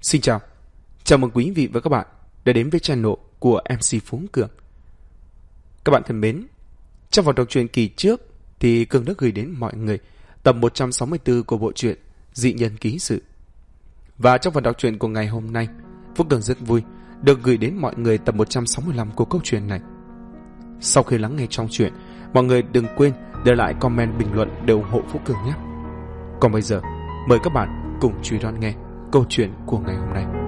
Xin chào, chào mừng quý vị và các bạn đã đến với channel của MC Phú Cường. Các bạn thân mến, trong vòng đọc truyện kỳ trước thì Cường đã gửi đến mọi người tập 164 của bộ truyện Dị Nhân Ký Sự. Và trong phần đọc truyện của ngày hôm nay, Phú Cường rất vui được gửi đến mọi người tập 165 của câu chuyện này. Sau khi lắng nghe trong truyện, mọi người đừng quên để lại comment bình luận để ủng hộ Phú Cường nhé. Còn bây giờ, mời các bạn cùng truy đón nghe câu chuyện của ngày hôm nay.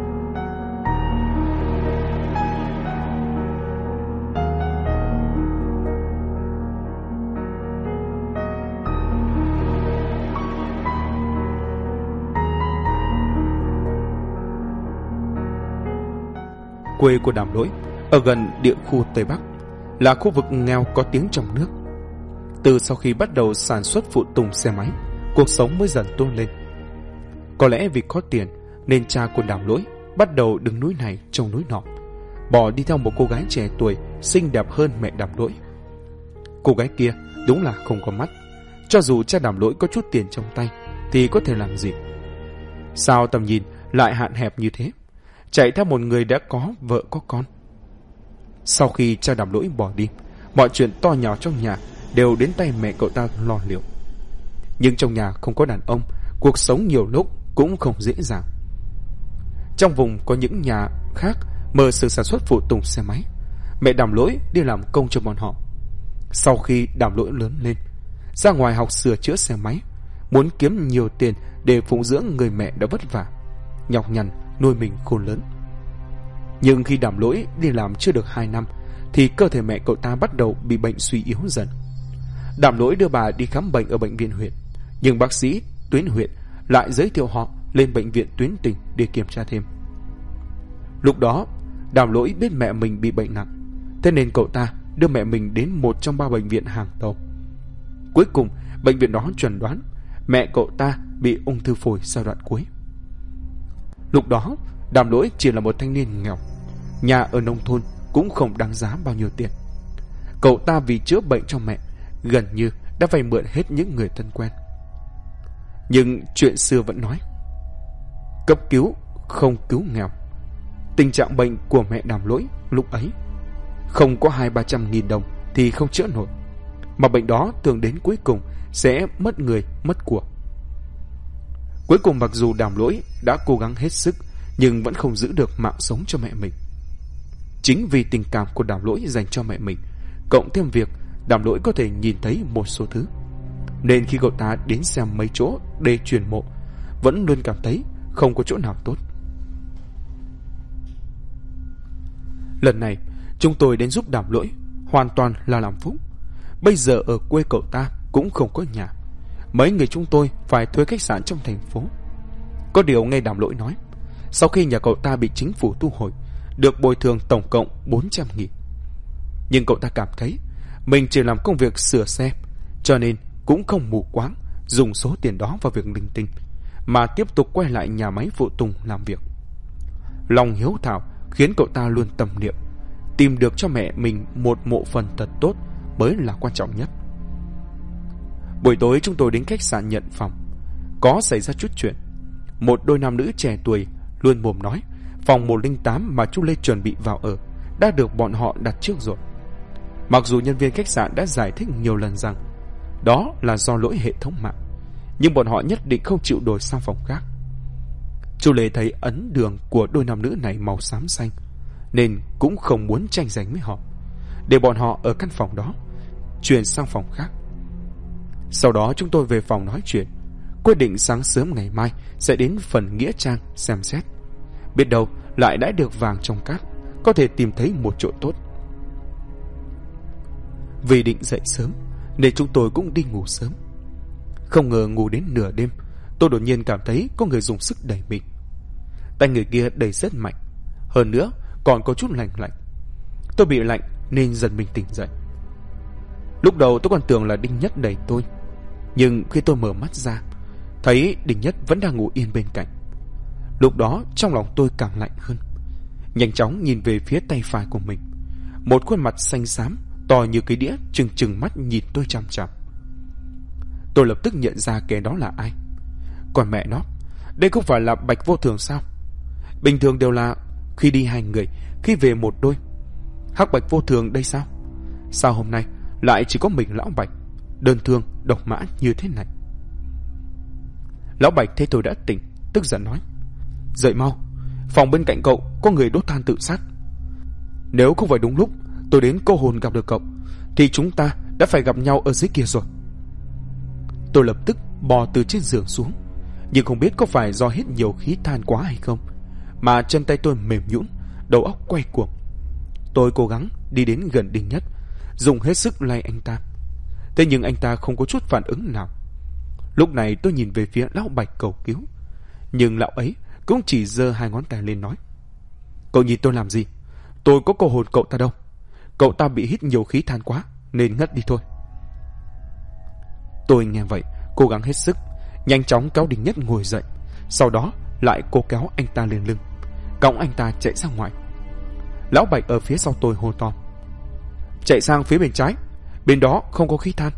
Quê của Đàm Lỗi ở gần địa khu Tây Bắc, là khu vực nghèo có tiếng trong nước. Từ sau khi bắt đầu sản xuất phụ tùng xe máy, cuộc sống mới dần tốt lên. Có lẽ vì có tiền nên cha của Đàm Lỗi bắt đầu đứng núi này trông núi nọ, bỏ đi theo một cô gái trẻ tuổi xinh đẹp hơn mẹ Đàm Lỗi. Cô gái kia đúng là không có mắt, cho dù cha Đàm Lỗi có chút tiền trong tay thì có thể làm gì? Sao tầm nhìn lại hạn hẹp như thế, chạy theo một người đã có vợ có con? Sau khi cha Đàm Lỗi bỏ đi, mọi chuyện to nhỏ trong nhà đều đến tay mẹ cậu ta lo liệu. Nhưng trong nhà không có đàn ông, cuộc sống nhiều lúc cũng không dễ dàng. Trong vùng có những nhà khác mở xưởng sản xuất phụ tùng xe máy, mẹ Đàm Lỗi đi làm công cho bọn họ. Sau khi Đàm Lỗi lớn lên, ra ngoài học sửa chữa xe máy, muốn kiếm nhiều tiền để phụng dưỡng người mẹ đã vất vả, nhọc nhằn nuôi mình khôn lớn. Nhưng khi Đàm Lỗi đi làm chưa được 2 năm thì cơ thể mẹ cậu ta bắt đầu bị bệnh suy yếu dần. Đàm Lỗi đưa bà đi khám bệnh ở bệnh viện huyện, nhưng bác sĩ tuyến huyện lại giới thiệu họ lên bệnh viện tuyến tỉnh để kiểm tra thêm. Lúc đó Đàm Lỗi biết mẹ mình bị bệnh nặng, thế nên cậu ta đưa mẹ mình đến một trong 3 bệnh viện hàng đầu. Cuối cùng bệnh viện đó chẩn đoán mẹ cậu ta bị ung thư phổi giai đoạn cuối. Lúc đó Đàm Lỗi chỉ là một thanh niên nghèo, nhà ở nông thôn cũng không đáng giá bao nhiêu tiền. Cậu ta vì chữa bệnh cho mẹ gần như đã vay mượn hết những người thân quen. Nhưng chuyện xưa vẫn nói, cấp cứu không cứu nghèo. Tình trạng bệnh của mẹ Đàm Lỗi lúc ấy không có 200-300 nghìn đồng thì không chữa nổi, mà bệnh đó thường đến cuối cùng sẽ mất người mất của. Cuối cùng mặc dù Đàm Lỗi đã cố gắng hết sức nhưng vẫn không giữ được mạng sống cho mẹ mình. Chính vì tình cảm của Đàm Lỗi dành cho mẹ mình, cộng thêm việc Đàm Lỗi có thể nhìn thấy một số thứ, nên khi cậu ta đến xem mấy chỗ để chuyển mộ, vẫn luôn cảm thấy không có chỗ nào tốt. Lần này chúng tôi đến giúp Đàm Lỗi hoàn toàn là làm phúc. Bây giờ ở quê cậu ta cũng không có nhà, mấy người chúng tôi phải thuê khách sạn trong thành phố. Có điều nghe Đàm Lỗi nói, sau khi nhà cậu ta bị chính phủ thu hồi, được bồi thường tổng cộng 400.000. Nhưng cậu ta cảm thấy mình chỉ làm công việc sửa xe, cho nên cũng không mù quáng dùng số tiền đó vào việc linh tinh, mà tiếp tục quay lại nhà máy phụ tùng làm việc. Lòng hiếu thảo khiến cậu ta luôn tâm niệm tìm được cho mẹ mình một mộ phần thật tốt mới là quan trọng nhất. Buổi tối chúng tôi đến khách sạn nhận phòng. Có xảy ra chút chuyện. Một đôi nam nữ trẻ tuổi luôn mồm nói phòng 108 mà chú Lê chuẩn bị vào ở đã được bọn họ đặt trước rồi. Mặc dù nhân viên khách sạn đã giải thích nhiều lần rằng đó là do lỗi hệ thống mạng, nhưng bọn họ nhất định không chịu đổi sang phòng khác. Chú Lê thấy ấn đường của đôi nam nữ này màu xám xanh, nên cũng không muốn tranh giành với họ, để bọn họ ở căn phòng đó chuyển sang phòng khác. Sau đó chúng tôi về phòng nói chuyện, quyết định sáng sớm ngày mai sẽ đến phần nghĩa trang xem xét. Biết đâu lại đã được vàng trong cát, có thể tìm thấy một chỗ tốt. Vì định dậy sớm nên chúng tôi cũng đi ngủ sớm. Không ngờ ngủ đến nửa đêm, tôi đột nhiên cảm thấy có người dùng sức đẩy mình. Tay người kia đẩy rất mạnh, hơn nữa còn có chút lạnh lạnh. Tôi bị lạnh nên dần mình tỉnh dậy. Lúc đầu tôi còn tưởng là Đinh Nhất đẩy tôi, nhưng khi tôi mở mắt ra, thấy Đinh Nhất vẫn đang ngủ yên bên cạnh. Lúc đó trong lòng tôi càng lạnh hơn. Nhanh chóng nhìn về phía tay phải của mình, một khuôn mặt xanh xám to như cái đĩa trừng trừng mắt nhìn tôi chằm chằm. Tôi lập tức nhận ra kẻ đó là ai. Còn mẹ nó, đây không phải là Bạch Vô Thường sao? Bình thường đều là khi đi hai người, khi về một đôi. Hắc Bạch vô thường đây sao? Sao hôm nay lại chỉ có mình Lão Bạch, đơn thương độc mã như thế này? Lão Bạch thấy tôi đã tỉnh, tức giận nói: dậy mau, phòng bên cạnh cậu có người đốt than tự sát. Nếu không phải đúng lúc tôi đến cô hồn gặp được cậu, thì chúng ta đã phải gặp nhau ở dưới kia rồi. Tôi lập tức bò từ trên giường xuống, nhưng không biết có phải do hít nhiều khí than quá hay không, mà chân tay tôi mềm nhũn, đầu óc quay cuồng. Tôi cố gắng đi đến gần Đinh Nhất, dùng hết sức lay anh ta. Thế nhưng anh ta không có chút phản ứng nào. Lúc này tôi nhìn về phía Lão Bạch cầu cứu, nhưng lão ấy cũng chỉ giơ hai ngón tay lên nói: cậu nhìn tôi làm gì? Tôi có cô hồn cậu ta đâu. Cậu ta bị hít nhiều khí than quá nên ngất đi thôi. Tôi nghe vậy cố gắng hết sức, nhanh chóng kéo Đinh Nhất ngồi dậy, sau đó lại cố kéo anh ta lên lưng, cõng anh ta chạy ra ngoài. Lão Bạch ở phía sau tôi hô to: chạy sang phía bên trái, bên đó không có khí than.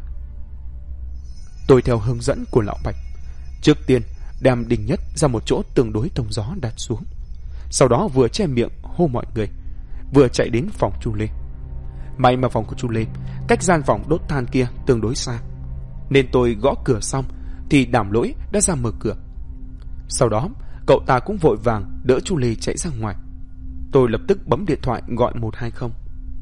Tôi theo hướng dẫn của Lão Bạch, trước tiên đem Đinh Nhất ra một chỗ tương đối thông gió đặt xuống, sau đó vừa che miệng hô mọi người, vừa chạy đến phòng Chu Lê. May mà phòng của Chu Lê cách gian phòng đốt than kia tương đối xa, nên tôi gõ cửa xong thì Đàm Lỗi đã ra mở cửa. Sau đó cậu ta cũng vội vàng đỡ Chu Lê chạy ra ngoài. Tôi lập tức bấm điện thoại gọi 120.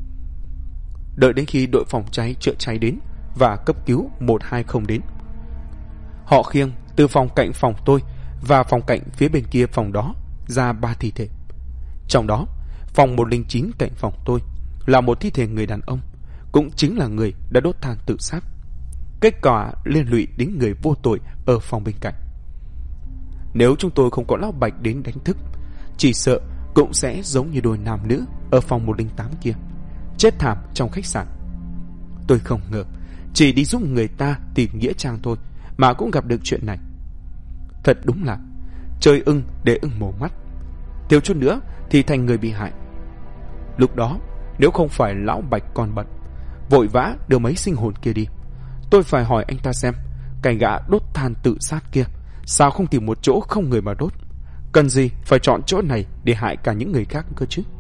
Đợi đến khi đội phòng cháy chữa cháy đến và cấp cứu 120 đến, họ khiêng từ phòng cạnh phòng tôi và phòng cạnh phía bên kia phòng đó ra 3 thi thể. Trong đó, phòng 109 cạnh phòng tôi là một thi thể người đàn ông, cũng chính là người đã đốt than tự sát. Kết quả liên lụy đến người vô tội ở phòng bên cạnh. Nếu chúng tôi không có Lão Bạch đến đánh thức, chỉ sợ cũng sẽ giống như đôi nam nữ ở phòng 108 kia, chết thảm trong khách sạn. Tôi không ngờ chỉ đi giúp người ta tìm nghĩa trang thôi mà cũng gặp được chuyện này. Thật đúng là chơi ưng để ưng mổ mắt, thiếu chút nữa thì thành người bị hại. Lúc đó nếu không phải Lão Bạch còn bận vội vã đưa mấy sinh hồn kia đi, tôi phải hỏi anh ta xem cái gã đốt than tự sát kia sao không tìm một chỗ không người mà đốt, cần gì phải chọn chỗ này để hại cả những người khác cơ chứ.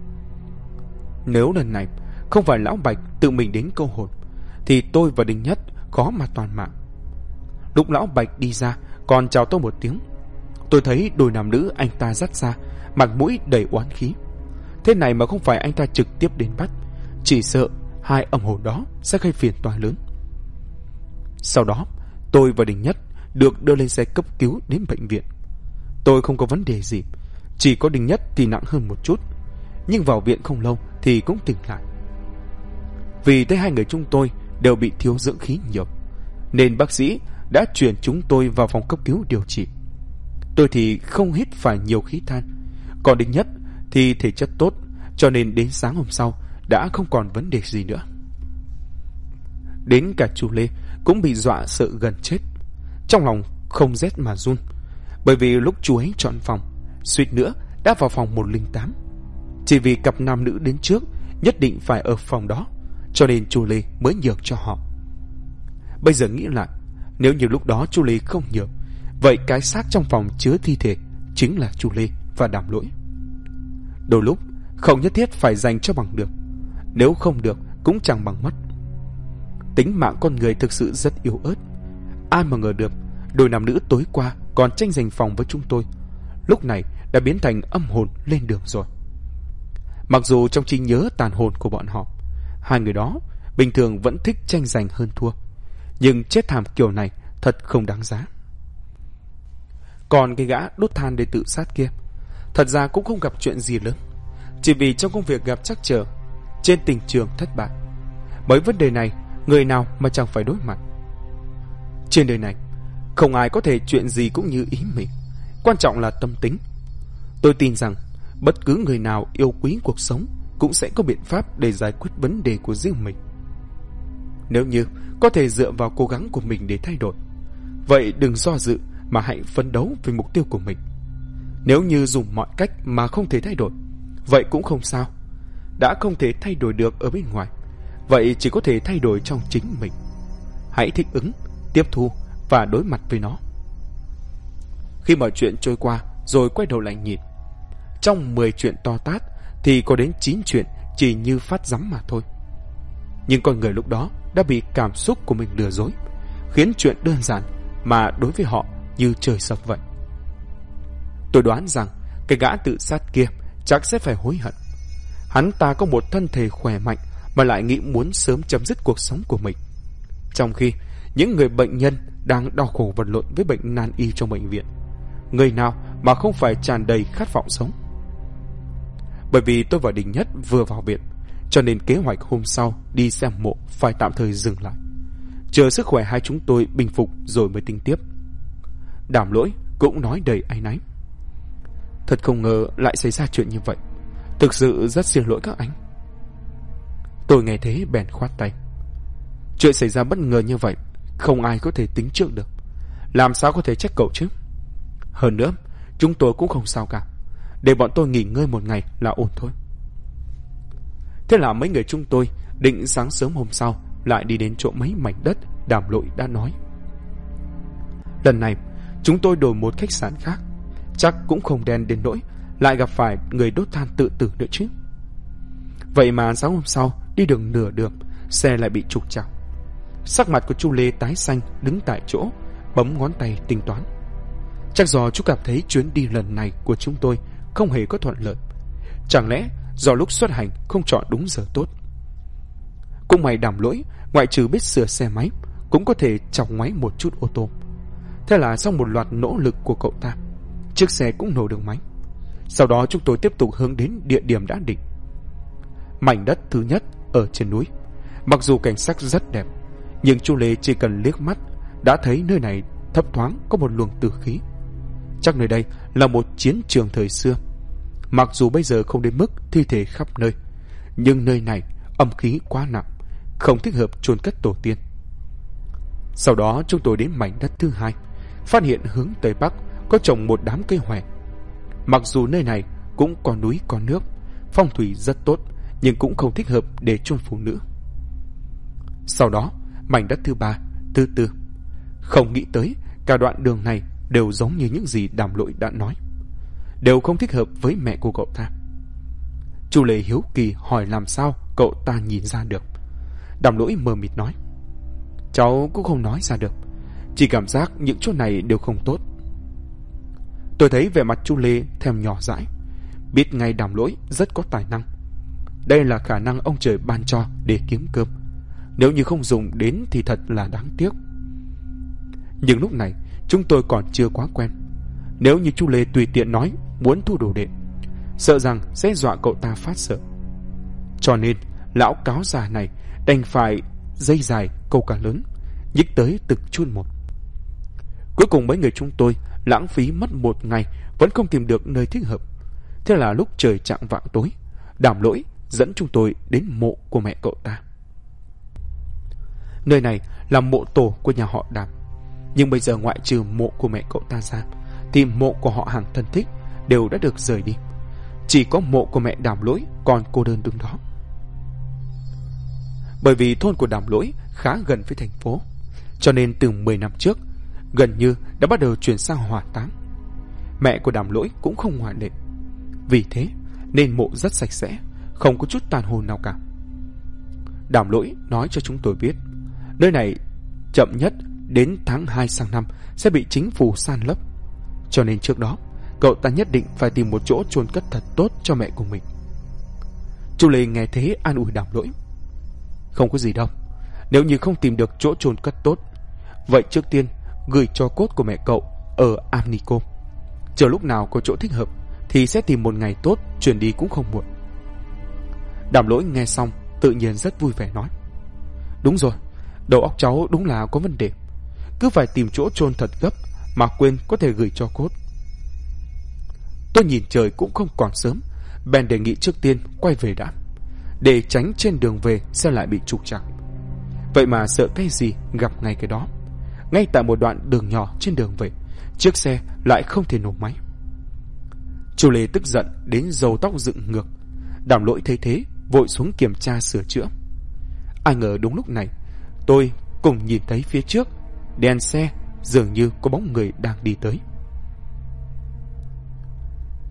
Nếu lần này không phải Lão Bạch tự mình đến câu hồn, thì tôi và Đinh Nhất khó mà toàn mạng. Lúc Lão Bạch đi ra còn chào tôi một tiếng, tôi thấy đôi nam nữ anh ta dắt ra, mặt mũi đầy oán khí. Thế này mà không phải anh ta trực tiếp đến bắt, chỉ sợ hai âm hồn đó sẽ gây phiền toái lớn. Sau đó tôi và Đinh Nhất được đưa lên xe cấp cứu đến bệnh viện. Tôi không có vấn đề gì, chỉ có Đinh Nhất thì nặng hơn một chút, nhưng vào viện không lâu thì cũng tỉnh lại. Vì thấy hai người chúng tôi đều bị thiếu dưỡng khí nhiều, nên bác sĩ đã chuyển chúng tôi vào phòng cấp cứu điều trị. Tôi thì không hít phải nhiều khí than, còn Đinh Nhất thì thể chất tốt, cho nên đến sáng hôm sau đã không còn vấn đề gì nữa. Đến cả chú Lê cũng bị dọa sợ gần chết, trong lòng không rét mà run, bởi vì lúc chú ấy chọn phòng, suýt nữa đã vào phòng 108. Chỉ vì cặp nam nữ đến trước nhất định phải ở phòng đó, cho nên chú Lê mới nhường cho họ. Bây giờ nghĩ lại, nếu như lúc đó chú Lê không nhường, vậy cái xác trong phòng chứa thi thể chính là chú Lê và Đàm Lỗi. Đôi lúc không nhất thiết phải dành cho bằng được, nếu không được cũng chẳng bằng mất. Tính mạng con người thực sự rất yếu ớt. Ai mà ngờ được đôi nam nữ tối qua còn tranh giành phòng với chúng tôi, lúc này đã biến thành âm hồn lên đường rồi. Mặc dù trong trí nhớ tàn hồn của bọn họ, hai người đó bình thường vẫn thích tranh giành hơn thua, nhưng chết thảm kiểu này thật không đáng giá. Còn cái gã đốt than để tự sát kia, thật ra cũng không gặp chuyện gì lớn, chỉ vì trong công việc gặp trắc trở, trên tình trường thất bại. Mấy vấn đề này người nào mà chẳng phải đối mặt. Trên đời này không ai có thể chuyện gì cũng như ý mình, quan trọng là tâm tính. Tôi tin rằng bất cứ người nào yêu quý cuộc sống cũng sẽ có biện pháp để giải quyết vấn đề của riêng mình. Nếu như có thể dựa vào cố gắng của mình để thay đổi, vậy đừng do dự mà hãy phấn đấu về mục tiêu của mình. Nếu như dùng mọi cách mà không thể thay đổi, vậy cũng không sao. Đã không thể thay đổi được ở bên ngoài, vậy chỉ có thể thay đổi trong chính mình. Hãy thích ứng, tiếp thu và đối mặt với nó. Khi mọi chuyện trôi qua rồi quay đầu lại nhìn, trong 10 chuyện to tát thì có đến 9 chuyện chỉ như phát rắm mà thôi. Nhưng con người lúc đó đã bị cảm xúc của mình lừa dối, khiến chuyện đơn giản mà đối với họ như trời sập vậy. Tôi đoán rằng cái gã tự sát kia chắc sẽ phải hối hận. Hắn ta có một thân thể khỏe mạnh mà lại nghĩ muốn sớm chấm dứt cuộc sống của mình, trong khi những người bệnh nhân đang đau khổ vật lộn với bệnh nan y trong bệnh viện, người nào mà không phải tràn đầy khát vọng sống. Bởi vì tôi và Đình Nhất vừa vào viện, cho nên kế hoạch hôm sau đi xem mộ phải tạm thời dừng lại, chờ sức khỏe hai chúng tôi bình phục rồi mới tính tiếp. Đàm Lỗi cũng nói đầy áy náy: thật không ngờ lại xảy ra chuyện như vậy, thực sự rất xin lỗi các anh. Tôi nghe thế bèn khoát tay: chuyện xảy ra bất ngờ như vậy không ai có thể tính trước được, làm sao có thể trách cậu chứ. Hơn nữa chúng tôi cũng không sao cả, để bọn tôi nghỉ ngơi một ngày là ổn thôi. Thế là mấy người chúng tôi định sáng sớm hôm sau lại đi đến chỗ mấy mảnh đất Đàm Lỗi đã nói. Lần này chúng tôi đổi một khách sạn khác, chắc cũng không đen đến nỗi lại gặp phải người đốt than tự tử nữa chứ. Vậy mà sáng hôm sau đi đường nửa đường, xe lại bị trục trặc. Sắc mặt của chú Lê tái xanh, đứng tại chỗ bấm ngón tay tính toán. Chắc do chú cảm thấy chuyến đi lần này của chúng tôi không hề có thuận lợi. Chẳng lẽ do lúc xuất hành không chọn đúng giờ tốt? Cũng may Đàm Lỗi ngoại trừ biết sửa xe máy, cũng có thể chọc ngoáy một chút ô tô. Thế là sau một loạt nỗ lực của cậu ta, chiếc xe cũng nổ được máy. Sau đó chúng tôi tiếp tục hướng đến địa điểm đã định. Mảnh đất thứ nhất ở trên núi. Mặc dù cảnh sắc rất đẹp, nhưng chú Lê chỉ cần liếc mắt đã thấy nơi này thấp thoáng có một luồng tử khí. Chắc nơi đây là một chiến trường thời xưa. Mặc dù bây giờ không đến mức thi thể khắp nơi, nhưng nơi này âm khí quá nặng, không thích hợp chôn cất tổ tiên. Sau đó chúng tôi đến mảnh đất thứ hai, phát hiện hướng tây bắc có trồng một đám cây hoè. Mặc dù nơi này cũng có núi có nước, phong thủy rất tốt, nhưng cũng không thích hợp để chôn phụ nữ. Sau đó mảnh đất thứ ba, thứ tư. Không nghĩ tới cả đoạn đường này đều giống như những gì Đàm Lỗi đã nói, đều không thích hợp với mẹ của cậu ta. Chú Lê hiếu kỳ hỏi làm sao cậu ta nhìn ra được. Đàm Lỗi mờ mịt nói: cháu cũng không nói ra được, chỉ cảm giác những chỗ này đều không tốt. Tôi thấy vẻ mặt chú Lê thèm nhỏ dãi, biết ngay Đàm Lỗi rất có tài năng. Đây là khả năng ông trời ban cho để kiếm cơm, nếu như không dùng đến thì thật là đáng tiếc. Nhưng lúc này chúng tôi còn chưa quá quen. Nếu như chú Lê tùy tiện nói muốn thu đồ đệ, sợ rằng sẽ dọa cậu ta phát sợ. Cho nên lão cáo già này đành phải dây dài câu cá lớn, nhích tới từng chút một. Cuối cùng mấy người chúng tôi lãng phí mất một ngày vẫn không tìm được nơi thích hợp. Thế là lúc trời chạng vạng tối, Đàm Lỗi dẫn chúng tôi đến mộ của mẹ cậu ta. Nơi này là mộ tổ của nhà họ Đàm, nhưng bây giờ ngoại trừ mộ của mẹ cậu ta ra thì mộ của họ hàng thân thích đều đã được rời đi. Chỉ có mộ của mẹ Đàm Lỗi còn cô đơn đứng đó. Bởi vì thôn của Đàm Lỗi khá gần với thành phố, cho nên từ 10 năm trước gần như đã bắt đầu chuyển sang hỏa táng. Mẹ của Đàm Lỗi cũng không ngoại lệ. Vì thế nên mộ rất sạch sẽ, không có chút tàn hồn nào cả. Đàm Lỗi nói cho chúng tôi biết, nơi này chậm nhất đến tháng 2 sang năm sẽ bị chính phủ san lấp, cho nên trước đó cậu ta nhất định phải tìm một chỗ chôn cất thật tốt cho mẹ của mình. Chú Lê nghe thế an ủi Đàm Lỗi: không có gì đâu, nếu như không tìm được chỗ chôn cất tốt, vậy trước tiên gửi cho cốt của mẹ cậu ở Amnico. Chờ lúc nào có chỗ thích hợp thì sẽ tìm một ngày tốt chuyển đi cũng không muộn. Đàm Lỗi nghe xong tự nhiên rất vui vẻ nói: đúng rồi, đầu óc cháu đúng là có vấn đề, cứ phải tìm chỗ chôn thật gấp mà quên có thể gửi cho cốt. Tôi nhìn trời cũng không còn sớm, bèn đề nghị trước tiên quay về đã, để tránh trên đường về sẽ lại bị trục trặc. Vậy mà sợ cái gì gặp ngay cái đó. Ngay tại một đoạn đường nhỏ trên đường về, chiếc xe lại không thể nổ máy. Chú Lê tức giận đến râu tóc dựng ngược. Đàm Lỗi thấy thế vội xuống kiểm tra sửa chữa. Ai ngờ đúng lúc này tôi cùng nhìn thấy phía trước đèn xe dường như có bóng người đang đi tới.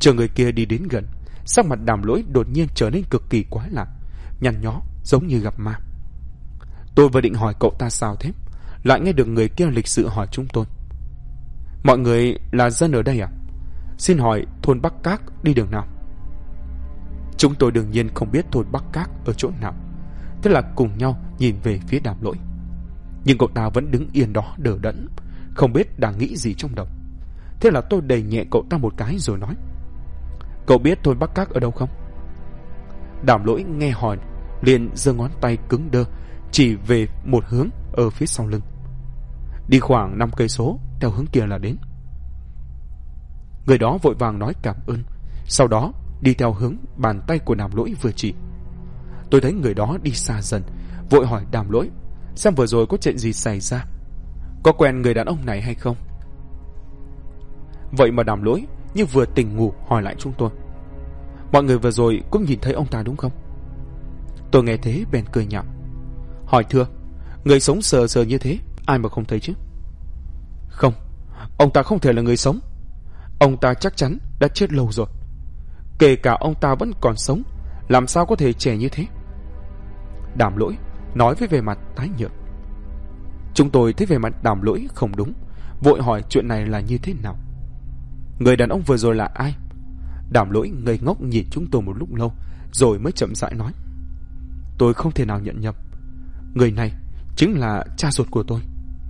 Chờ người kia đi đến gần, sắc mặt Đàm Lỗi đột nhiên trở nên cực kỳ quái lạ, nhăn nhó giống như gặp ma. Tôi vừa định hỏi cậu ta sao thế, lại nghe được người kia lịch sự hỏi chúng tôi: mọi người là dân ở đây à? Xin hỏi thôn Bắc Các đi đường nào? Chúng tôi đương nhiên không biết thôn Bắc Các ở chỗ nào, thế là cùng nhau nhìn về phía Đàm Lỗi. Nhưng cậu ta vẫn đứng yên đó đờ đẫn, không biết đang nghĩ gì trong đầu. Thế là tôi đẩy nhẹ cậu ta một cái rồi nói: cậu biết thôn Bắc Các ở đâu không? Đàm Lỗi nghe hỏi liền giơ ngón tay cứng đơ chỉ về một hướng ở phía sau lưng. Đi khoảng 5 cây số theo hướng kia là đến. Người đó vội vàng nói cảm ơn, sau đó đi theo hướng bàn tay của Đàm Lỗi vừa chỉ. Tôi thấy người đó đi xa dần, vội hỏi Đàm Lỗi xem vừa rồi có chuyện gì xảy ra, có quen người đàn ông này hay không. Vậy mà Đàm Lỗi như vừa tỉnh ngủ hỏi lại chúng tôi: mọi người vừa rồi cũng nhìn thấy ông ta đúng không? Tôi nghe thế bèn cười nhạo, hỏi thưa: người sống sờ sờ như thế ai mà không thấy chứ? Không, ông ta không thể là người sống. Ông ta chắc chắn đã chết lâu rồi. Kể cả ông ta vẫn còn sống, làm sao có thể trẻ như thế? Đàm Lỗi nói với vẻ mặt tái nhợt. Chúng tôi thấy vẻ mặt Đàm Lỗi không đúng, vội hỏi chuyện này là như thế nào. Người đàn ông vừa rồi là ai? Đàm Lỗi ngây ngốc nhìn chúng tôi một lúc lâu, rồi mới chậm rãi nói: tôi không thể nào nhận nhầm. Người này chính là cha ruột của tôi.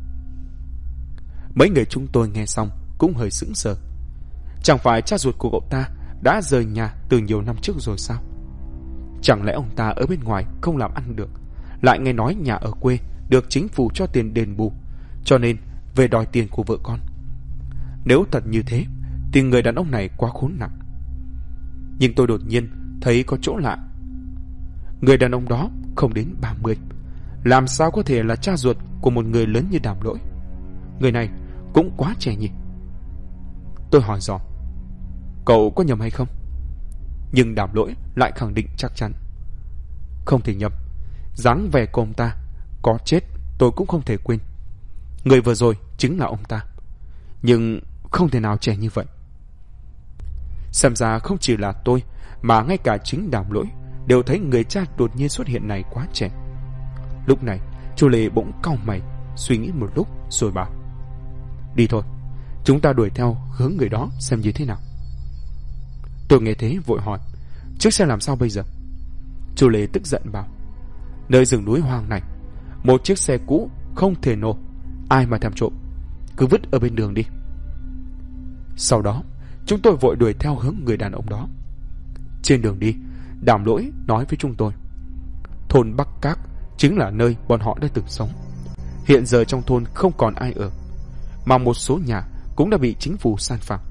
Mấy người chúng tôi nghe xong cũng hơi sững sờ. Chẳng phải cha ruột của cậu ta đã rời nhà từ nhiều năm trước rồi sao? Chẳng lẽ ông ta ở bên ngoài không làm ăn được, lại nghe nói nhà ở quê được chính phủ cho tiền đền bù, cho nên về đòi tiền của vợ con? Nếu thật như thế thì người đàn ông này quá khốn nạn. Nhưng tôi đột nhiên thấy có chỗ lạ. Người đàn ông đó không đến 30, làm sao có thể là cha ruột của một người lớn như Đàm Lỗi? Người này cũng quá trẻ nhỉ. Tôi hỏi dò: cậu có nhầm hay không? Nhưng Đàm Lỗi lại khẳng định chắc chắn: không thể nhầm. Dáng vẻ của ông ta, có chết tôi cũng không thể quên. Người vừa rồi chính là ông ta, nhưng không thể nào trẻ như vậy. Xem ra không chỉ là tôi, mà ngay cả chính Đàm Lỗi đều thấy người cha đột nhiên xuất hiện này quá trẻ. Lúc này Chu Lê bỗng cau mày, suy nghĩ một lúc rồi bảo: đi thôi, chúng ta đuổi theo hướng người đó xem như thế nào. Tôi nghe thế vội hỏi: chiếc xe làm sao bây giờ? Chu Lê tức giận bảo: nơi rừng núi hoang này, một chiếc xe cũ không thể nổ, ai mà thèm trộm, cứ vứt ở bên đường đi. Sau đó chúng tôi vội đuổi theo hướng người đàn ông đó. Trên đường đi, Đàm Lỗi nói với chúng tôi: thôn Bắc Các chính là nơi bọn họ đã từng sống. Hiện giờ trong thôn không còn ai ở, mà một số nhà cũng đã bị chính phủ san phẳng.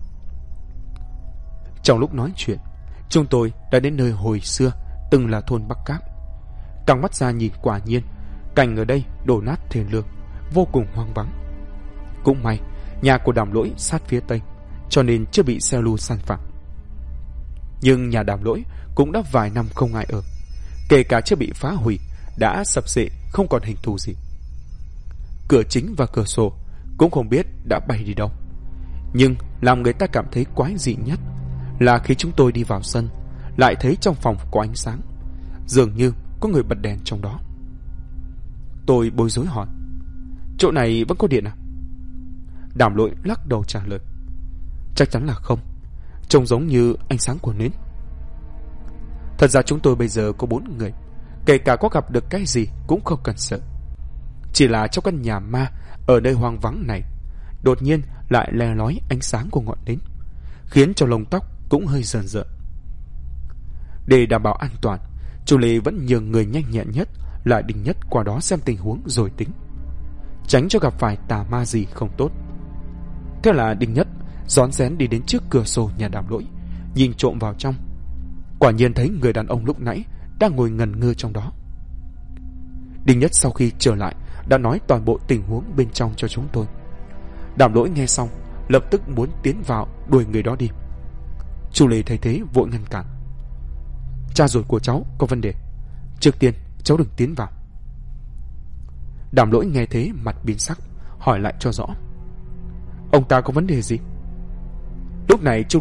Trong lúc nói chuyện, chúng tôi đã đến nơi hồi xưa từng là thôn Bắc Các. Căng mắt ra nhìn, quả nhiên cảnh ở đây đổ nát thê lương, vô cùng hoang vắng. Cũng may nhà của Đàm Lỗi sát phía tây, cho nên chưa bị xe lu san phẳng. Nhưng nhà Đàm Lỗi cũng đã vài năm không ai ở, kể cả chưa bị phá hủy, đã sập xệ không còn hình thù gì. Cửa chính và cửa sổ cũng không biết đã bay đi đâu. Nhưng làm người ta cảm thấy quái dị nhất là khi chúng tôi đi vào sân, lại thấy trong phòng có ánh sáng, dường như có người bật đèn trong đó. Tôi bối rối hỏi: chỗ này vẫn có điện à? Đàm Lỗi lắc đầu trả lời: chắc chắn là không, trông giống như ánh sáng của nến. Thật ra chúng tôi bây giờ có 4 người, kể cả có gặp được cái gì cũng không cần sợ. Chỉ là trong căn nhà ma ở nơi hoang vắng này, đột nhiên lại le lói ánh sáng của ngọn nến, khiến cho lông tóc cũng hơi rờn rợn. Để đảm bảo an toàn, Chu Lê vẫn nhường người nhanh nhẹn nhất là Đinh Nhất qua đó xem tình huống rồi tính, tránh cho gặp phải tà ma gì không tốt. Thế là Đinh Nhất rón rén đi đến trước cửa sổ nhà Đàm Lỗi, nhìn trộm vào trong. Quả nhiên thấy người đàn ông lúc nãy đang ngồi ngẩn ngơ trong đó. Đinh Nhất sau khi trở lại đã nói toàn bộ tình huống bên trong cho chúng tôi. Đàm Lỗi nghe xong lập tức muốn tiến vào đuổi người đó đi. Chu Lê thấy thế vội ngăn cản: cha ruột của cháu có vấn đề, trước tiên cháu đừng tiến vào. Đàm Lỗi nghe thế mặt biến sắc, hỏi lại cho rõ: ông ta có vấn đề gì? Lúc này Chu Lê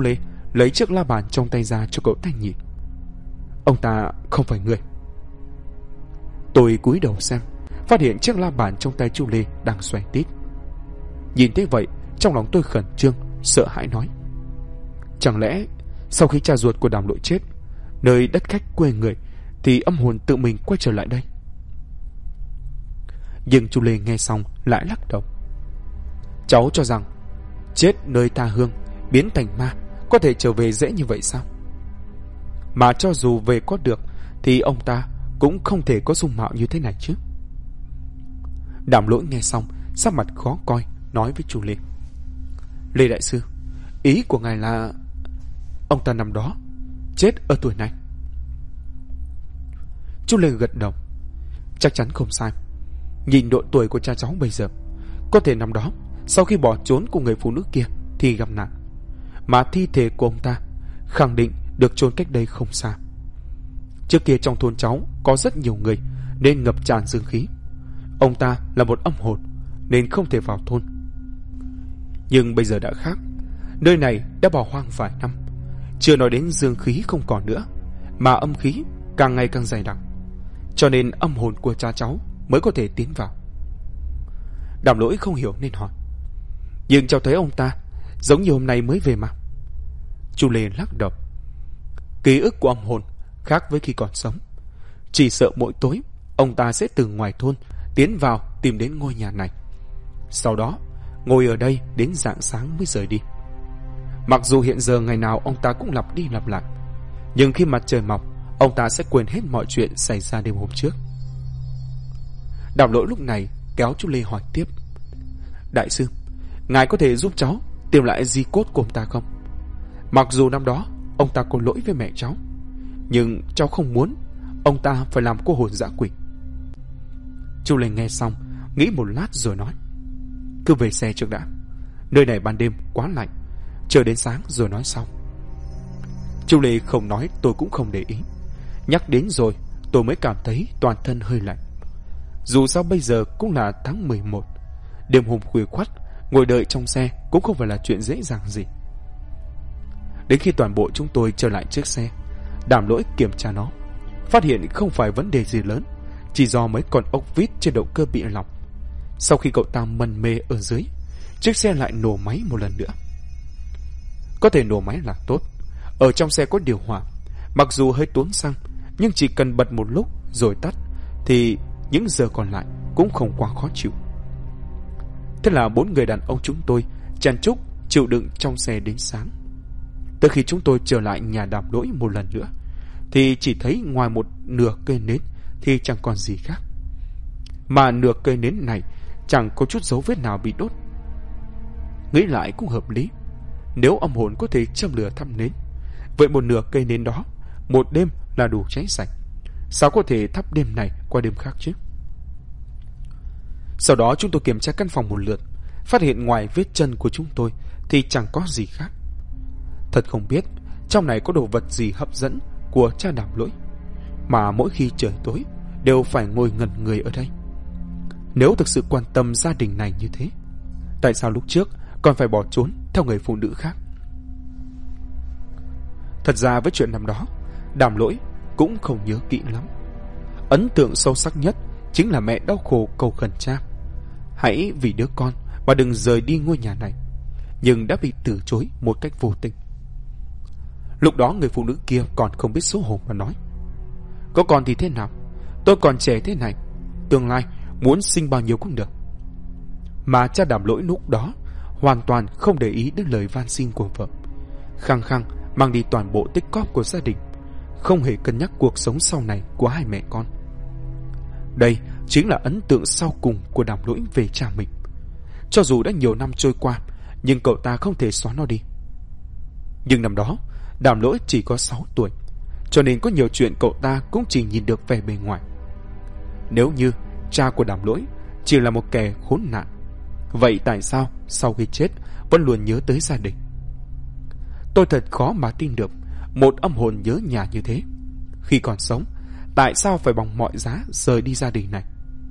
lấy chiếc la bàn trong tay ra cho cậu ta nhìn. Ông ta không phải người. Tôi cúi đầu xem, phát hiện chiếc la bàn trong tay Chu Lê đang xoay tít. Nhìn thấy vậy, trong lòng tôi khẩn trương, sợ hãi nói: chẳng lẽ sau khi cha ruột của Đàm Lỗi chết, nơi đất khách quê người, thì âm hồn tự mình quay trở lại đây? Nhưng Chu Lê nghe xong lại lắc đầu. Cháu cho rằng chết nơi tha hương, biến thành ma, có thể trở về dễ như vậy sao? Mà cho dù về có được, thì ông ta cũng không thể có dung mạo như thế này chứ. Đàm Lỗi nghe xong, sắc mặt khó coi, nói với Chu Lê: Lê đại sư, ý của ngài là ông ta năm đó chết ở tuổi này? Chu Lê gật đầu. Chắc chắn không sai. Nhìn độ tuổi của cha cháu bây giờ, có thể năm đó sau khi bỏ trốn cùng người phụ nữ kia thì gặp nạn, mà thi thể của ông ta khẳng định được chôn cách đây không xa. Trước kia trong thôn cháu có rất nhiều người nên ngập tràn dương khí. Ông ta là một âm hồn nên không thể vào thôn. Nhưng bây giờ đã khác. Nơi này đã bỏ hoang vài năm, chưa nói đến dương khí không còn nữa, mà âm khí càng ngày càng dày đặc, cho nên âm hồn của cha cháu mới có thể tiến vào. Đàm Lỗi không hiểu nên hỏi: Nhưng cháu thấy ông ta giống như hôm nay mới về mà. Chu Lê lắc đầu. Ký ức của âm hồn khác với khi còn sống. Chỉ sợ mỗi tối ông ta sẽ từ ngoài thôn tiến vào tìm đến ngôi nhà này, sau đó ngồi ở đây đến rạng sáng mới rời đi. Mặc dù hiện giờ ngày nào ông ta cũng lặp đi lặp lại, nhưng khi mặt trời mọc, ông ta sẽ quên hết mọi chuyện xảy ra đêm hôm trước. Đàm Lỗi lúc này kéo Chu Lê hỏi tiếp: Đại sư, ngài có thể giúp cháu tìm lại di cốt của ông ta không? Mặc dù năm đó ông ta có lỗi với mẹ cháu, nhưng cháu không muốn ông ta phải làm cô hồn dã quỷ. Chu Lê nghe xong, nghĩ một lát rồi nói: Cứ về xe trước đã, nơi này ban đêm quá lạnh, chờ đến sáng rồi nói sau. Chu Lê không nói, tôi cũng không để ý. Nhắc đến rồi tôi mới cảm thấy toàn thân hơi lạnh. Dù sao bây giờ cũng là tháng 11, đêm hôm khuya khoắt, ngồi đợi trong xe cũng không phải là chuyện dễ dàng gì. Đến khi toàn bộ chúng tôi trở lại chiếc xe, Đàm Lỗi kiểm tra nó, phát hiện không phải vấn đề gì lớn, chỉ do mấy con ốc vít trên động cơ bị lỏng. Sau khi cậu ta mân mê ở dưới, chiếc xe lại nổ máy một lần nữa. Có thể nổ máy là tốt. Ở trong xe có điều hòa, mặc dù hơi tốn xăng, nhưng chỉ cần bật một lúc rồi tắt thì những giờ còn lại cũng không quá khó chịu. Thế là 4 người đàn ông chúng tôi chen chúc chịu đựng trong xe đến sáng. Tới khi chúng tôi trở lại nhà Đàm Lỗi một lần nữa, thì chỉ thấy ngoài một nửa cây nến thì chẳng còn gì khác. Mà nửa cây nến này chẳng có chút dấu vết nào bị đốt. Nghĩ lại cũng hợp lý. Nếu âm hồn có thể châm lửa thắp nến, vậy một nửa cây nến đó một đêm là đủ cháy sạch. Sao có thể thắp đêm này qua đêm khác chứ? Sau đó chúng tôi kiểm tra căn phòng một lượt, phát hiện ngoài vết chân của chúng tôi thì chẳng có gì khác. Thật không biết trong này có đồ vật gì hấp dẫn của cha Đàm Lỗi, mà mỗi khi trời tối đều phải ngồi ngẩn người ở đây. Nếu thực sự quan tâm gia đình này như thế, tại sao lúc trước còn phải bỏ trốn theo người phụ nữ khác? Thật ra với chuyện năm đó, Đàm Lỗi cũng không nhớ kỹ lắm. Ấn tượng sâu sắc nhất chính là mẹ đau khổ cầu khẩn cha: hãy vì đứa con mà đừng rời đi ngôi nhà này, nhưng đã bị từ chối một cách vô tình. Lúc đó người phụ nữ kia còn không biết xấu hổ mà nói: có con thì thế nào, tôi còn trẻ thế này, tương lai muốn sinh bao nhiêu cũng được. Mà cha Đàm Lỗi lúc đó hoàn toàn không để ý đến lời van xin của vợ, khăng khăng mang đi toàn bộ tích cóp của gia đình, không hề cân nhắc cuộc sống sau này của hai mẹ con. Đây chính là ấn tượng sau cùng của Đàm Lỗi về cha mình. Cho dù đã nhiều năm trôi qua, nhưng cậu ta không thể xóa nó đi. Nhưng năm đó Đàm Lỗi chỉ có 6 tuổi, cho nên có nhiều chuyện cậu ta cũng chỉ nhìn được vẻ bề ngoài. Nếu như cha của Đàm Lỗi chỉ là một kẻ khốn nạn, vậy tại sao sau khi chết vẫn luôn nhớ tới gia đình? Tôi thật khó mà tin được một âm hồn nhớ nhà như thế. Khi còn sống, tại sao phải bằng mọi giá rời đi gia đình này?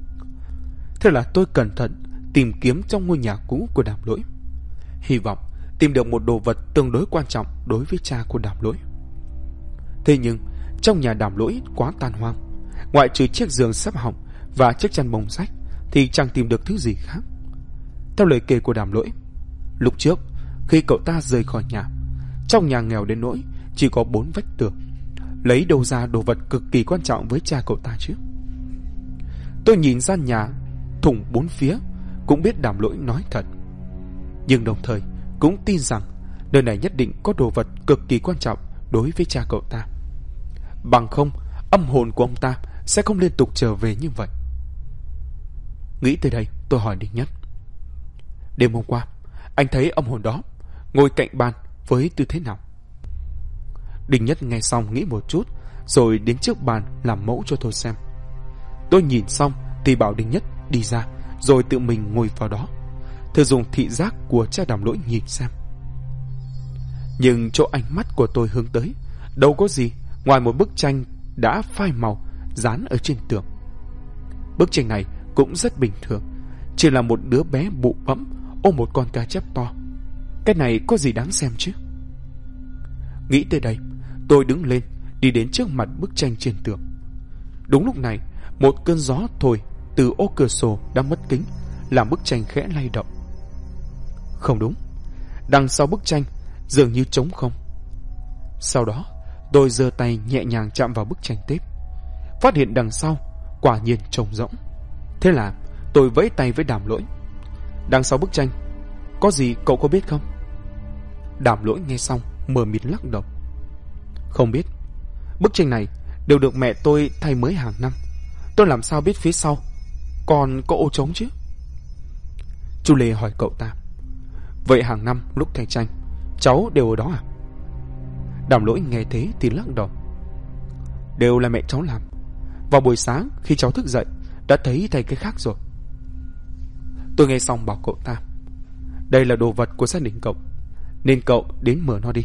Thế là tôi cẩn thận tìm kiếm trong ngôi nhà cũ của Đàm Lỗi, hy vọng tìm được một đồ vật tương đối quan trọng đối với cha của Đàm Lỗi. Thế nhưng trong nhà Đàm Lỗi quá tan hoang, ngoại trừ chiếc giường sắp hỏng và chiếc chăn bông rách thì chẳng tìm được thứ gì khác. Theo lời kể của Đàm Lỗi, lúc trước khi cậu ta rời khỏi nhà, trong nhà nghèo đến nỗi chỉ có 4 vách tường, lấy đâu ra đồ vật cực kỳ quan trọng với cha cậu ta chứ? Tôi nhìn ra nhà thủng 4 phía, cũng biết Đàm Lỗi nói thật, nhưng đồng thời cũng tin rằng nơi này nhất định có đồ vật cực kỳ quan trọng đối với cha cậu ta. Bằng không, âm hồn của ông ta sẽ không liên tục trở về như vậy. Nghĩ tới đây, tôi hỏi Đinh Nhất: đêm hôm qua, anh thấy âm hồn đó ngồi cạnh bàn với tư thế nào? Đinh Nhất nghe xong nghĩ một chút, rồi đến trước bàn làm mẫu cho tôi xem. Tôi nhìn xong thì bảo Đinh Nhất đi ra, rồi tự mình ngồi vào đó, thử dùng thị giác của cha Đàm Lỗi nhìn xem. Nhưng chỗ ánh mắt của tôi hướng tới đâu có gì ngoài một bức tranh đã phai màu dán ở trên tường. Bức tranh này cũng rất bình thường, chỉ là một đứa bé bụ bẫm ôm một con cá chép to. Cái này có gì đáng xem chứ? Nghĩ tới đây, tôi đứng lên đi đến trước mặt bức tranh trên tường. Đúng lúc này, một cơn gió thổi từ ô cửa sổ đã mất kính, làm bức tranh khẽ lay động. Không đúng, đằng sau bức tranh dường như trống không. Sau đó tôi giơ tay nhẹ nhàng chạm vào bức tranh tiếp, phát hiện đằng sau quả nhiên trống rỗng. Thế là tôi vẫy tay với Đàm Lỗi: đằng sau bức tranh có gì cậu có biết không? Đàm Lỗi nghe xong mờ mịt lắc đầu: không biết. Bức tranh này đều được mẹ tôi thay mới hàng năm, tôi làm sao biết phía sau còn có ô trống chứ? Chú Lê hỏi cậu ta: vậy hàng năm lúc thay tranh cháu đều ở đó à? Đàm Lỗi nghe thế thì lắc đầu: đều là mẹ cháu làm. Vào buổi sáng khi cháu thức dậy đã thấy thay cái khác rồi. Tôi nghe xong bảo cậu ta: đây là đồ vật của gia đình cậu, nên cậu đến mở nó đi.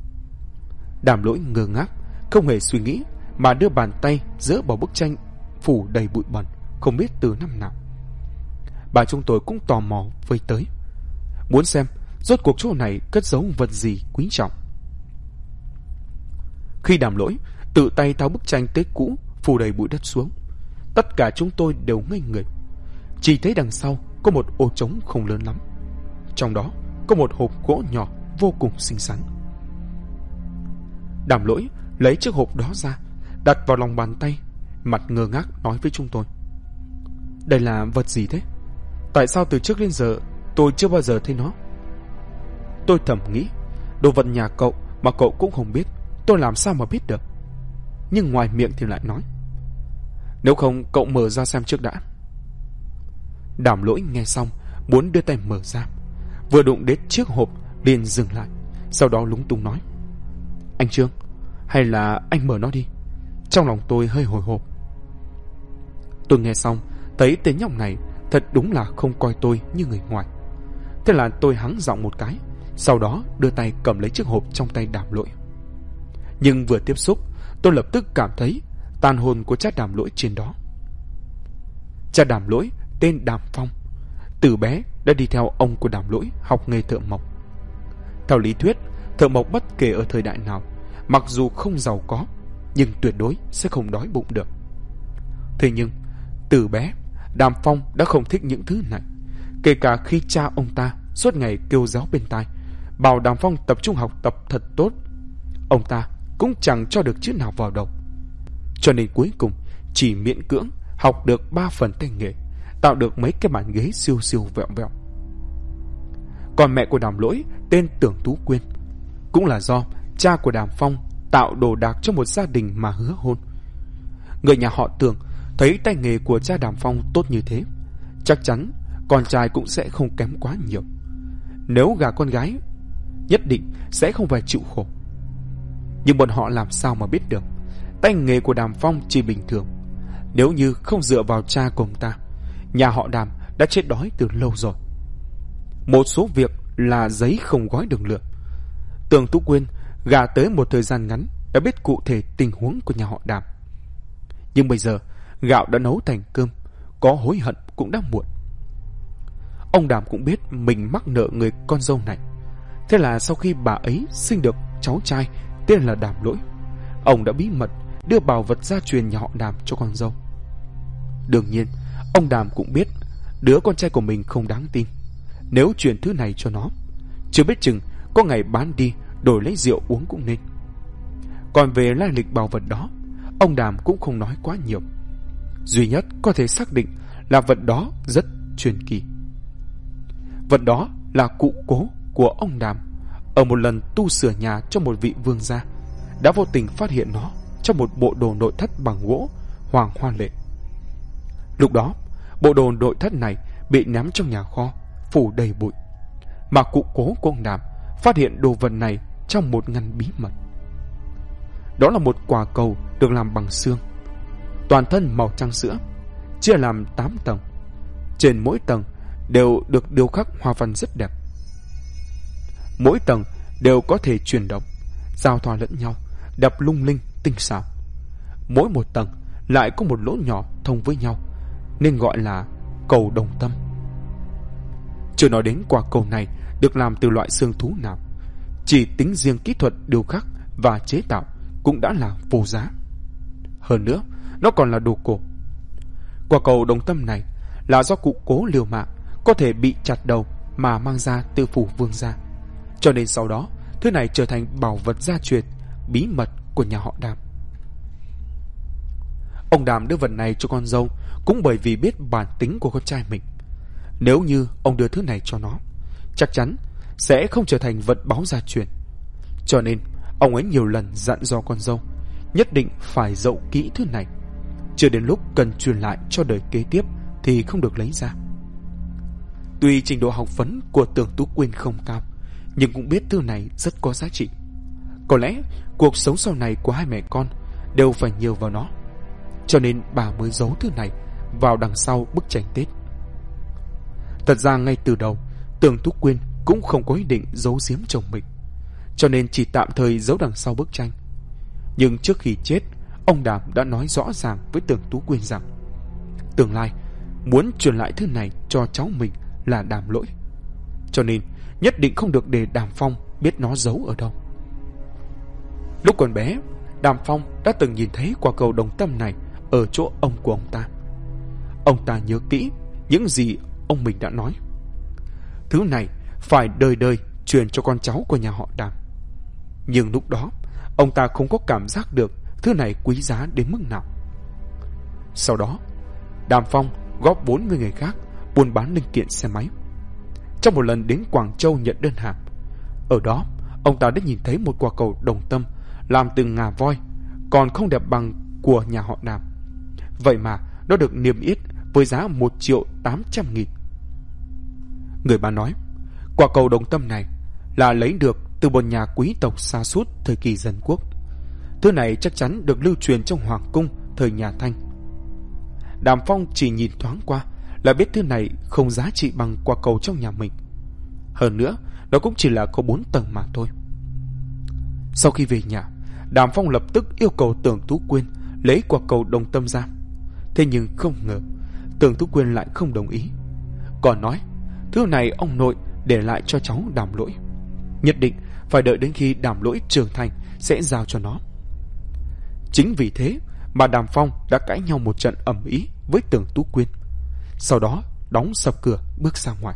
Đàm Lỗi ngơ ngác, không hề suy nghĩ mà đưa bàn tay dỡ bỏ bức tranh phủ đầy bụi bẩn không biết từ năm nào. Bà chúng tôi cũng tò mò vây tới, muốn xem rốt cuộc chỗ này cất giấu vật gì quý trọng. Khi Đàm Lỗi tự tay tháo bức tranh Tết cũ phủ đầy bụi đất xuống, tất cả chúng tôi đều ngây người. Chỉ thấy đằng sau có một ô trống không lớn lắm, trong đó có một hộp gỗ nhỏ vô cùng xinh xắn. Đàm Lỗi lấy chiếc hộp đó ra, đặt vào lòng bàn tay, mặt ngơ ngác nói với chúng tôi: đây là vật gì thế? Tại sao từ trước đến giờ tôi chưa bao giờ thấy nó? Tôi thầm nghĩ, đồ vật nhà cậu mà cậu cũng không biết, tôi làm sao mà biết được? Nhưng ngoài miệng thì lại nói: nếu không cậu mở ra xem trước đã. Đàm Lỗi nghe xong muốn đưa tay mở ra, vừa đụng đến chiếc hộp liền dừng lại, sau đó lúng túng nói: anh Trương, hay là anh mở nó đi. Trong lòng tôi hơi hồi hộp. Tôi nghe xong thấy tên nhóc này thật đúng là không coi tôi như người ngoài. Thế là tôi hắng giọng một cái, sau đó đưa tay cầm lấy chiếc hộp trong tay Đàm Lỗi. Nhưng vừa tiếp xúc, tôi lập tức cảm thấy tàn hồn của cha Đàm Lỗi trên đó. Cha Đàm Lỗi tên Đàm Phong, từ bé đã đi theo ông của Đàm Lỗi học nghề thợ mộc. Theo lý thuyết, thợ mộc bất kể ở thời đại nào, mặc dù không giàu có, nhưng tuyệt đối sẽ không đói bụng được. Thế nhưng từ bé, Đàm Phong đã không thích những thứ này. Kể cả khi cha ông ta suốt ngày kêu réo bên tai, bảo Đàm Phong tập trung học tập thật tốt, ông ta cũng chẳng cho được chữ nào vào đầu. Cho nên cuối cùng chỉ miễn cưỡng học được 3 phần tay nghề, tạo được mấy cái bàn ghế siêu siêu vẹo vẹo. Còn mẹ của Đàm Lỗi tên Tưởng Tú Quyên, cũng là do cha của Đàm Phong tạo đồ đạc cho một gia đình mà hứa hôn. Người nhà họ Tưởng thấy tay nghề của cha Đàm Phong tốt như thế, chắc chắn con trai cũng sẽ không kém quá nhiều. Nếu gả con gái, nhất định sẽ không phải chịu khổ. Nhưng bọn họ làm sao mà biết được tay nghề của Đàm Phong chỉ bình thường. Nếu như không dựa vào cha của ông ta, nhà họ Đàm đã chết đói từ lâu rồi. Một số việc là giấy không gói được lửa. Tưởng Tú Quyên gả tới một thời gian ngắn đã biết cụ thể tình huống của nhà họ Đàm. Nhưng bây giờ gạo đã nấu thành cơm, có hối hận cũng đã muộn. Ông Đàm cũng biết mình mắc nợ người con dâu này, Thế là sau khi bà ấy sinh được cháu trai tên là Đàm Lỗi, ông đã bí mật đưa bảo vật gia truyền nhà họ Đàm cho con dâu. Đương nhiên, ông Đàm cũng biết đứa con trai của mình không đáng tin. Nếu truyền thứ này cho nó, chưa biết chừng có ngày bán đi đổi lấy rượu uống cũng nên. Còn về lai lịch bảo vật đó, ông Đàm cũng không nói quá nhiều. Duy nhất có thể xác định là vật đó rất truyền kỳ. Vật đó là cụ cố của ông Đàm ở một lần tu sửa nhà cho một vị vương gia, đã vô tình phát hiện nó trong một bộ đồ nội thất bằng gỗ hoàng hoa lệ. Lúc đó, bộ đồ nội thất này bị ném trong nhà kho, phủ đầy bụi, mà cụ cố của ông Đàm phát hiện đồ vật này trong một ngăn bí mật. Đó là một quả cầu được làm bằng xương, toàn thân màu trắng sữa, chia làm 8 tầng. Trên mỗi tầng đều được điêu khắc hoa văn rất đẹp. Mỗi tầng đều có thể chuyển động, giao thoa lẫn nhau, đẹp lung linh, tinh xảo. Mỗi một tầng lại có một lỗ nhỏ thông với nhau, nên gọi là cầu đồng tâm. Chưa nói đến quả cầu này được làm từ loại xương thú nào, chỉ tính riêng kỹ thuật điêu khắc và chế tạo cũng đã là vô giá. Hơn nữa, nó còn là đồ cổ. Quả cầu đồng tâm này là do cụ cố liều mạng có thể bị chặt đầu mà mang ra từ phủ vương gia, cho nên sau đó thứ này trở thành bảo vật gia truyền bí mật của nhà họ Đàm. Ông Đàm đưa vật này cho con dâu cũng bởi vì biết bản tính của con trai mình. Nếu như ông đưa thứ này cho nó, chắc chắn sẽ không trở thành vật báu gia truyền. Cho nên ông ấy nhiều lần dặn dò con dâu nhất định phải giấu kỹ thứ này, chưa đến lúc cần truyền lại cho đời kế tiếp thì không được lấy ra. Tuy trình độ học vấn của Tưởng Tú Quyên không cao, nhưng cũng biết thứ này rất có giá trị. Có lẽ cuộc sống sau này của hai mẹ con đều phải nhờ vào nó, cho nên bà mới giấu thứ này vào đằng sau bức tranh Tết. Thật ra ngay từ đầu, Tưởng Tú Quyên cũng không có ý định giấu giếm chồng mình, cho nên chỉ tạm thời giấu đằng sau bức tranh. Nhưng trước khi chết, ông Đàm đã nói rõ ràng với Tưởng Tú Quyên rằng tương lai muốn truyền lại thứ này cho cháu mình là Đàm Lỗi, cho nên nhất định không được để Đàm Phong biết nó giấu ở đâu. Lúc còn bé, Đàm Phong đã từng nhìn thấy quả cầu đồng tâm này ở chỗ ông của ông ta. Ông ta nhớ kỹ những gì ông mình đã nói. Thứ này phải đời đời truyền cho con cháu của nhà họ Đàm. Nhưng lúc đó, ông ta không có cảm giác được thứ này quý giá đến mức nào. Sau đó, Đàm Phong góp 40 người khác buôn bán linh kiện xe máy. Trong một lần đến Quảng Châu nhận đơn hàng, ở đó ông ta đã nhìn thấy một quả cầu đồng tâm làm từ ngà voi, còn không đẹp bằng của nhà họ Đàm. Vậy mà nó được niêm yết với giá 1.800.000. Người bán nói quả cầu đồng tâm này là lấy được từ một nhà quý tộc xa xút thời kỳ Dân Quốc. Thứ này chắc chắn được lưu truyền trong hoàng cung thời nhà Thanh. Đàm Phong chỉ nhìn thoáng qua là biết thứ này không giá trị bằng quả cầu trong nhà mình. Hơn nữa, nó cũng chỉ là có 4 tầng mà thôi. Sau khi về nhà, Đàm Phong lập tức yêu cầu Tưởng Tú Quyên lấy quả cầu đồng tâm ra. Thế nhưng không ngờ Tưởng Tú Quyên lại không đồng ý, còn nói thứ này ông nội để lại cho cháu Đàm Lỗi, nhất định phải đợi đến khi Đàm Lỗi trưởng thành sẽ giao cho nó. Chính vì thế mà Đàm Phong đã cãi nhau một trận ầm ĩ với Tưởng Tú Quyên, sau đó đóng sập cửa bước ra ngoài.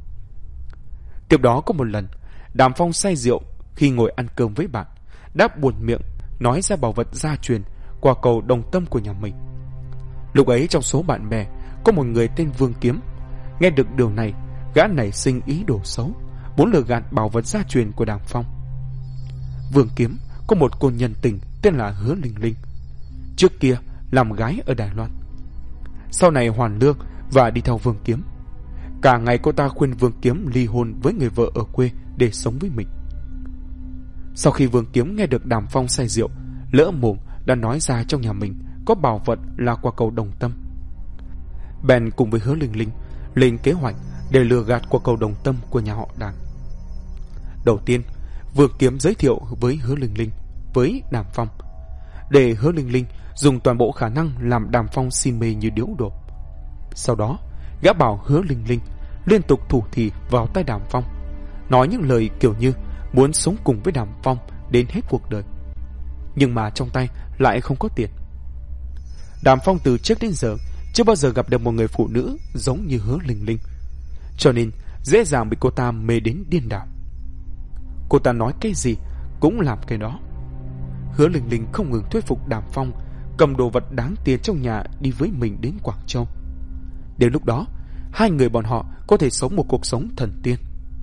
Tiếp đó có một lần, Đàm Phong say rượu khi ngồi ăn cơm với bạn, đã buột miệng nói ra bảo vật gia truyền quả cầu đồng tâm của nhà mình. Lúc ấy trong số bạn bè có một người tên Vương Kiếm. Nghe được điều này, gã nảy sinh ý đồ xấu, muốn lừa gạt bảo vật gia truyền của Đàm Phong. Vương Kiếm có một cô nhân tình tên là Hứa Linh Linh, trước kia làm gái ở Đài Loan, sau này hoàn lương và đi theo Vương Kiếm. Cả ngày cô ta khuyên Vương Kiếm ly hôn với người vợ ở quê để sống với mình. Sau khi Vương Kiếm nghe được Đàm Phong say rượu, lỡ mồm đã nói ra trong nhà mình có bảo vật là quả cầu đồng tâm, bèn cùng với Hứa Linh Linh lên kế hoạch để lừa gạt quả cầu đồng tâm của nhà họ Đàm. Đầu tiên, Vương Kiếm giới thiệu với Hứa Linh Linh với Đàm Phong, để Hứa Linh Linh dùng toàn bộ khả năng làm Đàm Phong si mê như điếu đổ. Sau đó, gã bảo Hứa Linh Linh liên tục thủ thỉ vào tai Đàm Phong, nói những lời kiểu như muốn sống cùng với Đàm Phong đến hết cuộc đời. Nhưng mà trong tay lại không có tiền. Đàm Phong từ trước đến giờ chưa bao giờ gặp được một người phụ nữ giống như Hứa Linh Linh, cho nên dễ dàng bị cô ta mê đến điên đảo. Cô ta nói cái gì cũng làm cái đó. Hứa Linh Linh không ngừng thuyết phục Đàm Phong cầm đồ vật đáng tiền trong nhà đi với mình đến Quảng Châu. Đến lúc đó, hai người bọn họ có thể sống một cuộc sống thần tiên.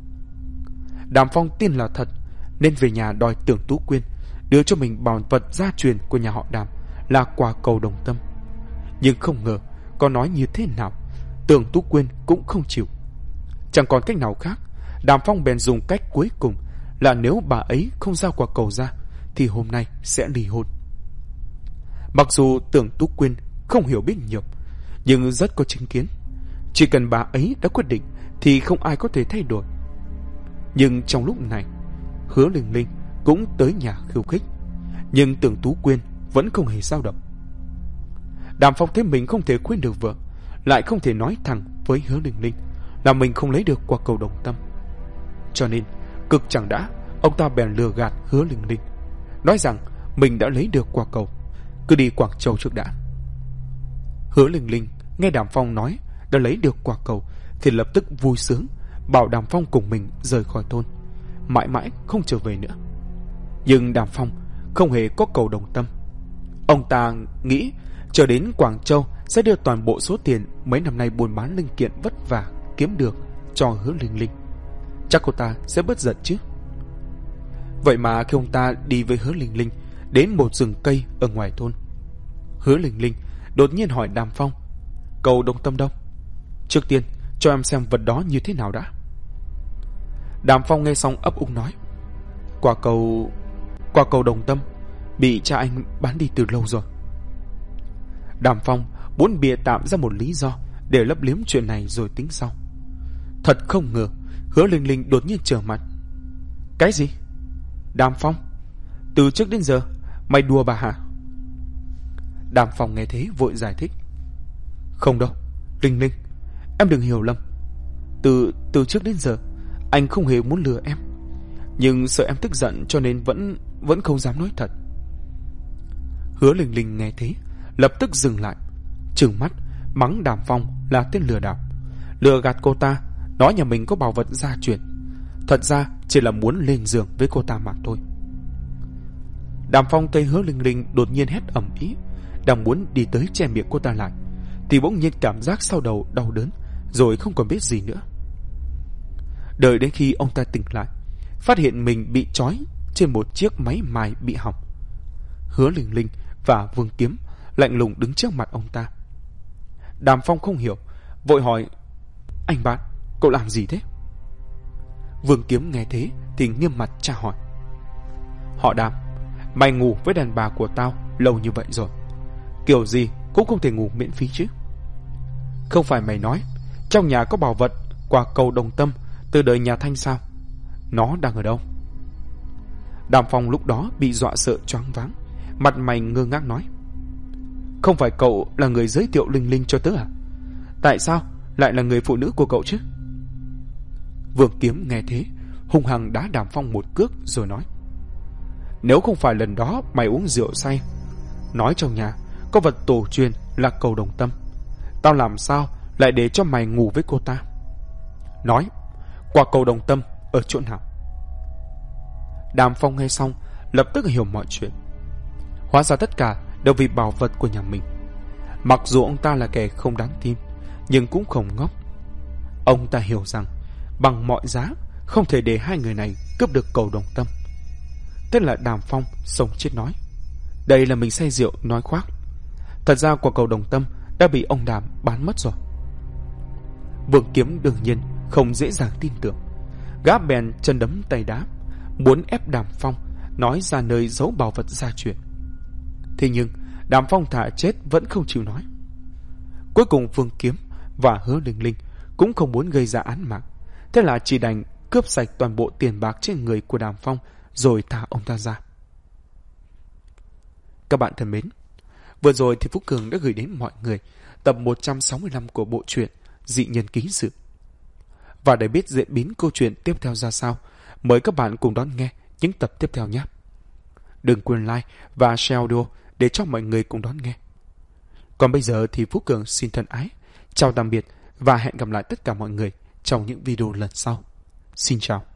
Đàm Phong tin là thật, nên về nhà đòi Tưởng Tú Quyên đưa cho mình bảo vật gia truyền của nhà họ Đàm là quả cầu đồng tâm. Nhưng không ngờ, có nói như thế nào, Tưởng Tú Quyên cũng không chịu. Chẳng còn cách nào khác, Đàm Phong bèn dùng cách cuối cùng là nếu bà ấy không giao quả cầu ra thì hôm nay sẽ ly hôn. Mặc dù Tưởng Tú Quyên không hiểu biết nhiều, nhưng rất có chính kiến. Chỉ cần bà ấy đã quyết định thì không ai có thể thay đổi. Nhưng trong lúc này, Hứa Linh Linh cũng tới nhà khiêu khích, nhưng Tưởng Tú Quyên vẫn không hề dao động. Đàm Phong thấy mình không thể khuyên được vợ, lại không thể nói thẳng với Hứa Linh Linh là mình không lấy được quả cầu đồng tâm. Cho nên cực chẳng đã, ông ta bèn lừa gạt Hứa Linh Linh, nói rằng mình đã lấy được quả cầu, cứ đi Quảng Châu trước đã. Hứa Linh Linh nghe Đàm Phong nói đã lấy được quả cầu thì lập tức vui sướng, bảo Đàm Phong cùng mình rời khỏi thôn, mãi mãi không trở về nữa. Nhưng Đàm Phong không hề có cầu đồng tâm. Ông ta nghĩ chờ đến Quảng Châu sẽ đưa toàn bộ số tiền mấy năm nay buôn bán linh kiện vất vả kiếm được cho Hứa Linh Linh. Chắc cô ta sẽ bớt giận chứ. Vậy mà khi ông ta đi với Hứa Linh Linh đến một rừng cây ở ngoài thôn, Hứa Linh Linh đột nhiên hỏi Đàm Phong: cầu đồng tâm đâu? Trước tiên cho em xem vật đó như thế nào đã. Đàm Phong nghe xong ấp úng nói: quả cầu đồng tâm bị cha anh bán đi từ lâu rồi. Đàm Phong muốn bịa tạm ra một lý do để lấp liếm chuyện này rồi tính sau. Thật không ngờ Hứa Linh Linh đột nhiên trở mặt. Cái gì? Đàm Phong, từ trước đến giờ mày đùa bà hả? Đàm Phong nghe thế vội giải thích: không đâu, Linh Linh, em đừng hiểu lầm. Từ trước đến giờ anh không hề muốn lừa em, nhưng sợ em tức giận cho nên vẫn không dám nói thật. Hứa Linh Linh nghe thế lập tức dừng lại, trừng mắt mắng Đàm Phong là tên lừa đảo, lừa gạt cô ta, nói nhà mình có bảo vật gia truyền, thật ra chỉ là muốn lên giường với cô ta mà thôi. Đàm Phong thấy Hứa Linh Linh đột nhiên hét ầm ĩ, đang muốn đi tới che miệng cô ta lại, thì bỗng nhiên cảm giác sau đầu đau đớn, rồi không còn biết gì nữa. Đợi đến khi ông ta tỉnh lại, phát hiện mình bị trói trên một chiếc máy mài bị hỏng. Hứa Linh Linh và Vương Kiếm lạnh lùng đứng trước mặt ông ta. Đàm Phong không hiểu, vội hỏi: anh bạn, cậu làm gì thế? Vương Kiếm nghe thế thì nghiêm mặt tra hỏi: họ Đàm, mày ngủ với đàn bà của tao lâu như vậy rồi, kiểu gì cũng không thể ngủ miễn phí chứ. Không phải mày nói trong nhà có bảo vật quả cầu đồng tâm từ đời nhà Thanh sao? Nó đang ở đâu? Đàm Phong lúc đó bị dọa sợ choáng váng, mặt mày ngơ ngác nói: không phải cậu là người giới thiệu Linh Linh cho tớ à? Tại sao lại là người phụ nữ của cậu chứ? Vương Kiếm nghe thế hung hăng đá Đàm Phong một cước rồi nói: nếu không phải lần đó mày uống rượu say, nói trong nhà có vật tổ truyền là cầu đồng tâm, tao làm sao lại để cho mày ngủ với cô ta? Nói, quả cầu đồng tâm ở chỗ nào? Đàm Phong nghe xong lập tức hiểu mọi chuyện. Hóa ra tất cả đều vì bảo vật của nhà mình. Mặc dù ông ta là kẻ không đáng tin, nhưng cũng không ngốc. Ông ta hiểu rằng bằng mọi giá không thể để hai người này cướp được cầu đồng tâm. Thế là Đàm Phong sống chết nói: đây là mình say rượu nói khoác. Thật ra quả cầu đồng tâm đã bị ông Đàm bán mất rồi. Vương Kiếm đương nhiên không dễ dàng tin tưởng, gã bèn chân đấm tay đá, muốn ép Đàm Phong nói ra nơi giấu bảo vật gia truyền. Thế nhưng Đàm Phong thà chết vẫn không chịu nói. Cuối cùng Vương Kiếm và Hứa Linh Linh cũng không muốn gây ra án mạng, thế là chỉ đành cướp sạch toàn bộ tiền bạc trên người của Đàm Phong rồi thả ông ta ra. Các bạn thân mến, vừa rồi thì Phúc Cường đã gửi đến mọi người tập 165 của bộ truyện Dị Nhân Ký Sự. Và để biết diễn biến câu chuyện tiếp theo ra sao, Mời các bạn cùng đón nghe những tập tiếp theo nhé. Đừng quên like và share audio để cho mọi người cùng đón nghe. Còn bây giờ thì Phú Cường xin thân ái, chào tạm biệt và hẹn gặp lại tất cả mọi người trong những video lần sau. Xin chào.